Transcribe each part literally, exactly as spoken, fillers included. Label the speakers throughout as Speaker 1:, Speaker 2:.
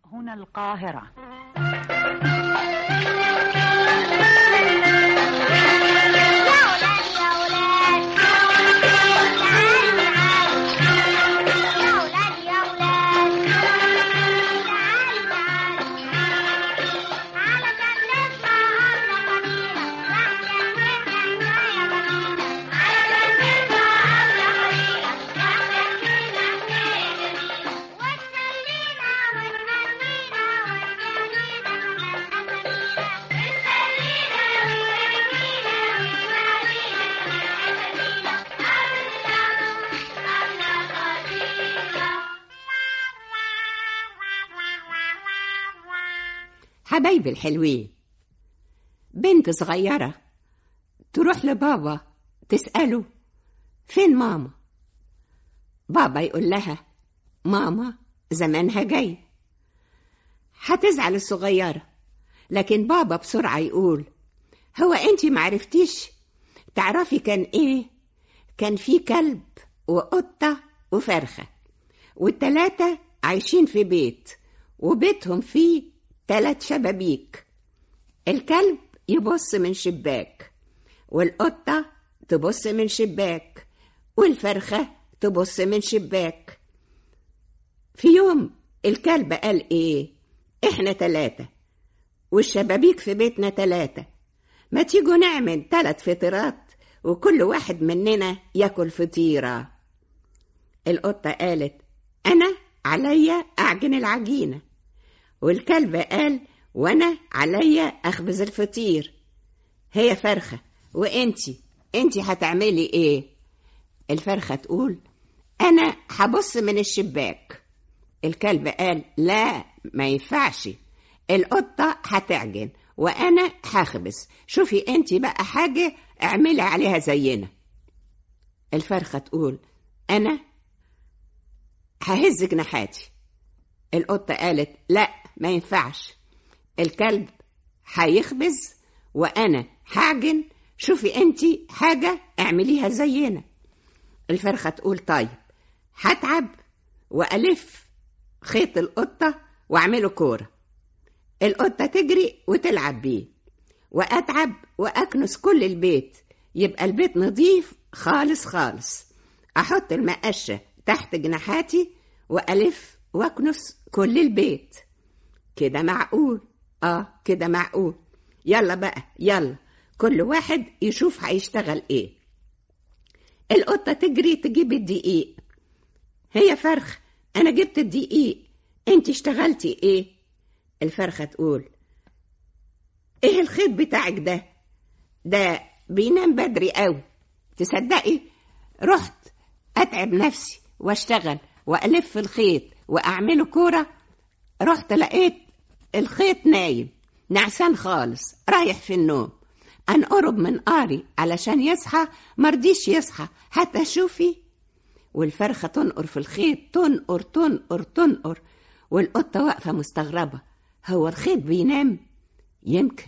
Speaker 1: هنا القاهرة.
Speaker 2: حبايبي الحلوين، بنت صغيرة تروح لبابا تسأله فين ماما. بابا يقول لها ماما زمانها جاي. هتزعل الصغيرة، لكن بابا بسرعة يقول هو انتي معرفتيش؟ تعرفي كان ايه؟ كان في كلب وقطة وفرخة، والتلاتة عايشين في بيت، وبيتهم فيه تلات شبابيك. الكلب يبص من شباك، والقطة تبص من شباك، والفرخة تبص من شباك. في يوم الكلب قال ايه؟ احنا تلاتة والشبابيك في بيتنا تلاتة، ما تيجوا نعمل تلات فطيرات وكل واحد مننا ياكل فطيرة. القطة قالت انا عليا اعجن العجينة، والكلب قال وانا عليا اخبز الفطير. هي فرخة وانتي انتي هتعملي ايه؟ الفرخة تقول انا هبص من الشباك. الكلب قال لا ما ينفعش، القطة هتعجن وانا هخبز، شوفي انتي بقى حاجة اعملي عليها زينا. الفرخة تقول انا ههز جناحاتي. القطة قالت لا ما ينفعش، الكلب هيخبز وانا هعجن، شوفي انتي حاجة اعمليها زينا. الفرخة تقول طيب هتعب والف خيط القطة واعمله كورة. القطة تجري وتلعب بيه، واتعب واكنس كل البيت، يبقى البيت نظيف خالص خالص. احط المقشة تحت جناحاتي والف واكنس كل البيت. كده معقول؟ اه كده معقول. يلا بقى يلا كل واحد يشوف هيشتغل ايه. القطة تجري تجيب الدقيق. هي فرخ انا جبت الدقيق، انت اشتغلتي ايه؟ الفرخة تقول ايه الخيط بتاعك ده؟ ده بينام بدري قوي. تصدقي رحت اتعب نفسي واشتغل والف الخيط واعمله كورة، رحت لقيت الخيط نايم نعسان خالص رايح في النوم. انقرب من قاري علشان يصحى، مرضيش يصحى حتى شوفي. والفرخة تنقر في الخيط، تنقر تنقر تنقر، والقطة واقفة مستغربة، هو الخيط بينام؟ يمكن.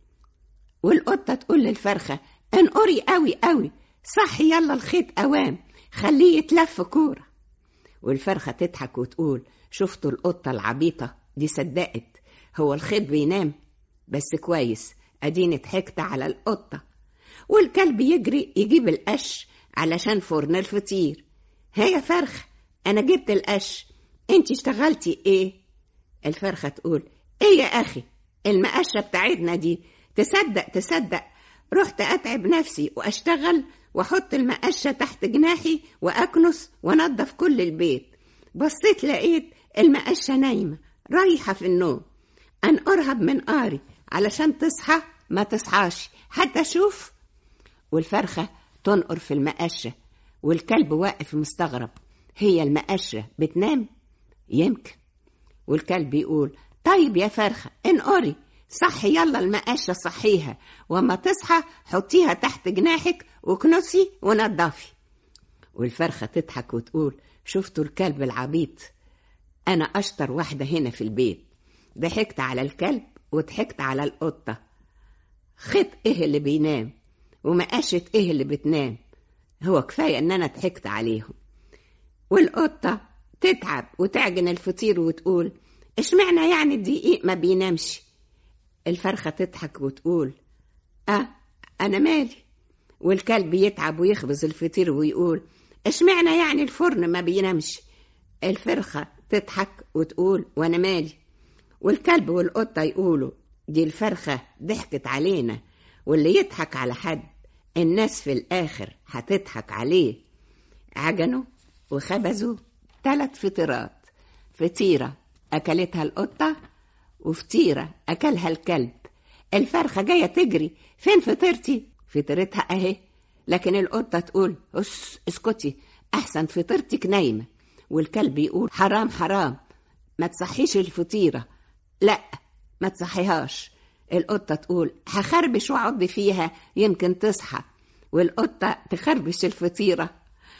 Speaker 2: والقطة تقول للفرخة انقري قوي قوي، صحي يلا الخيط اوام، خليه يتلف كورة. والفرخة تضحك وتقول شفتوا القطة العبيطة دي صدقت، هو الخيط بينام؟ بس كويس اديني ضحكت على القطة. والكلب يجري يجيب القش علشان فرن الفطير. هي فرخ انا جبت القش، انتي اشتغلتي ايه؟ الفرخة تقول ايه يا اخي المقشة بتاعتنا دي، تصدق تصدق رحت اتعب نفسي واشتغل واحط المقشة تحت جناحي واكنس ونظف كل البيت، بصيت لقيت المقشة نايمة رايحة في النوم. انقرها من قاري علشان تصحى ما تصحاش حتى شوف. والفرخة تنقر في المقشة، والكلب واقف مستغرب، هي المقشة بتنام؟ يمكن. والكلب يقول طيب يا فرخة انقري صحي يلا المقشة صحيها، وما تصحى حطيها تحت جناحك وكنسي ونضفي. والفرخة تضحك وتقول شفتوا الكلب العبيط، أنا أشطر واحدة هنا في البيت. ضحكت على الكلب وضحكت على القطة. خيط إيه اللي بينام ومقاشة إيه اللي بتنام؟ هو كفاية أن أنا ضحكت عليهم. والقطة تتعب وتعجن الفطير وتقول اشمعنى يعني الدقيق ما بينامش؟ الفرخة تضحك وتقول اه انا مالي. والكلب يتعب ويخبز الفطير ويقول اشمعنى يعني الفرن ما بينامش؟ الفرخة تضحك وتقول وانا مالي. والكلب والقطة يقولوا دي الفرخة ضحكت علينا، واللي يضحك على حد الناس في الآخر هتضحك عليه. عجنوا وخبزوا ثلاث فطيرات، فطيرة أكلتها القطة وفطيرة أكلها الكلب. الفرخة جاية تجري فين فطيرتي؟ فطيرتها أهي. لكن القطة تقول اس اسكتي أحسن فطيرتك نايمة. والكلب يقول حرام حرام ما تصحيش الفطيرة. لا ما تصحيهاش. القطة تقول هخربش وعض فيها يمكن تصحى. والقطة تخربش الفطيرة،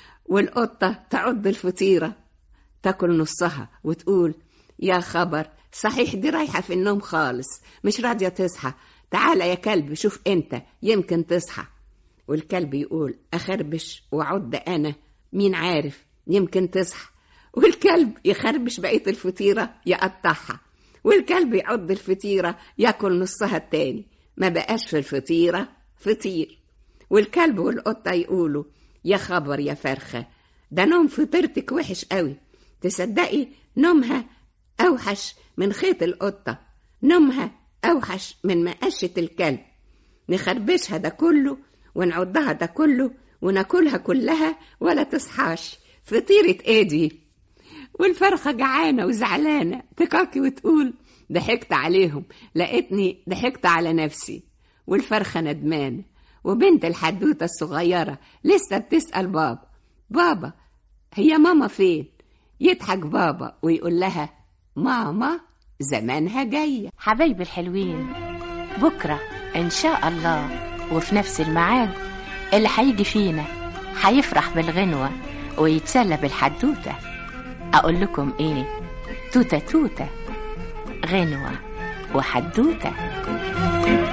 Speaker 2: والقطة تعض الفطيرة تاكل نصها وتقول يا خبر صحيح دي رايحة في النوم خالص مش راضية تصحى. تعالى يا كلب شوف انت يمكن تصحى. والكلب يقول اخربش وعض انا مين عارف يمكن تصحى. والكلب يخربش بقية الفطيرة يقطعها، والكلب يعض الفطيرة ياكل نصها التاني، ما بقاش في الفطيرة فطير. والكلب والقطة يقولوا يا خبر يا فرخة ده نوم فطيرتك وحش قوي. تصدقي نومها أوحش من خيط القطة، نومها أوحش من مقشة الكلب. نخربشها ده كله ونعضها ده كله وناكلها كلها ولا تصحاش. فطيرة ايه دي؟ والفرخة جعانة وزعلانة تكاكي وتقول ضحكت عليهم لقيتني ضحكت على نفسي. والفرخة ندمانة، وبنت الحدوتة الصغيرة لسه بتسأل بابا بابا هي ماما فين؟ يضحك بابا ويقول لها ماما زمانها جاية.
Speaker 1: حبايبي الحلوين، بكرة إن شاء الله وفي نفس الميعاد اللي هيجي فينا هيفرح بالغنوة ويتسلى بالحدوتة. أقول لكم إيه؟ توتة توتة غنوة وحدوتة.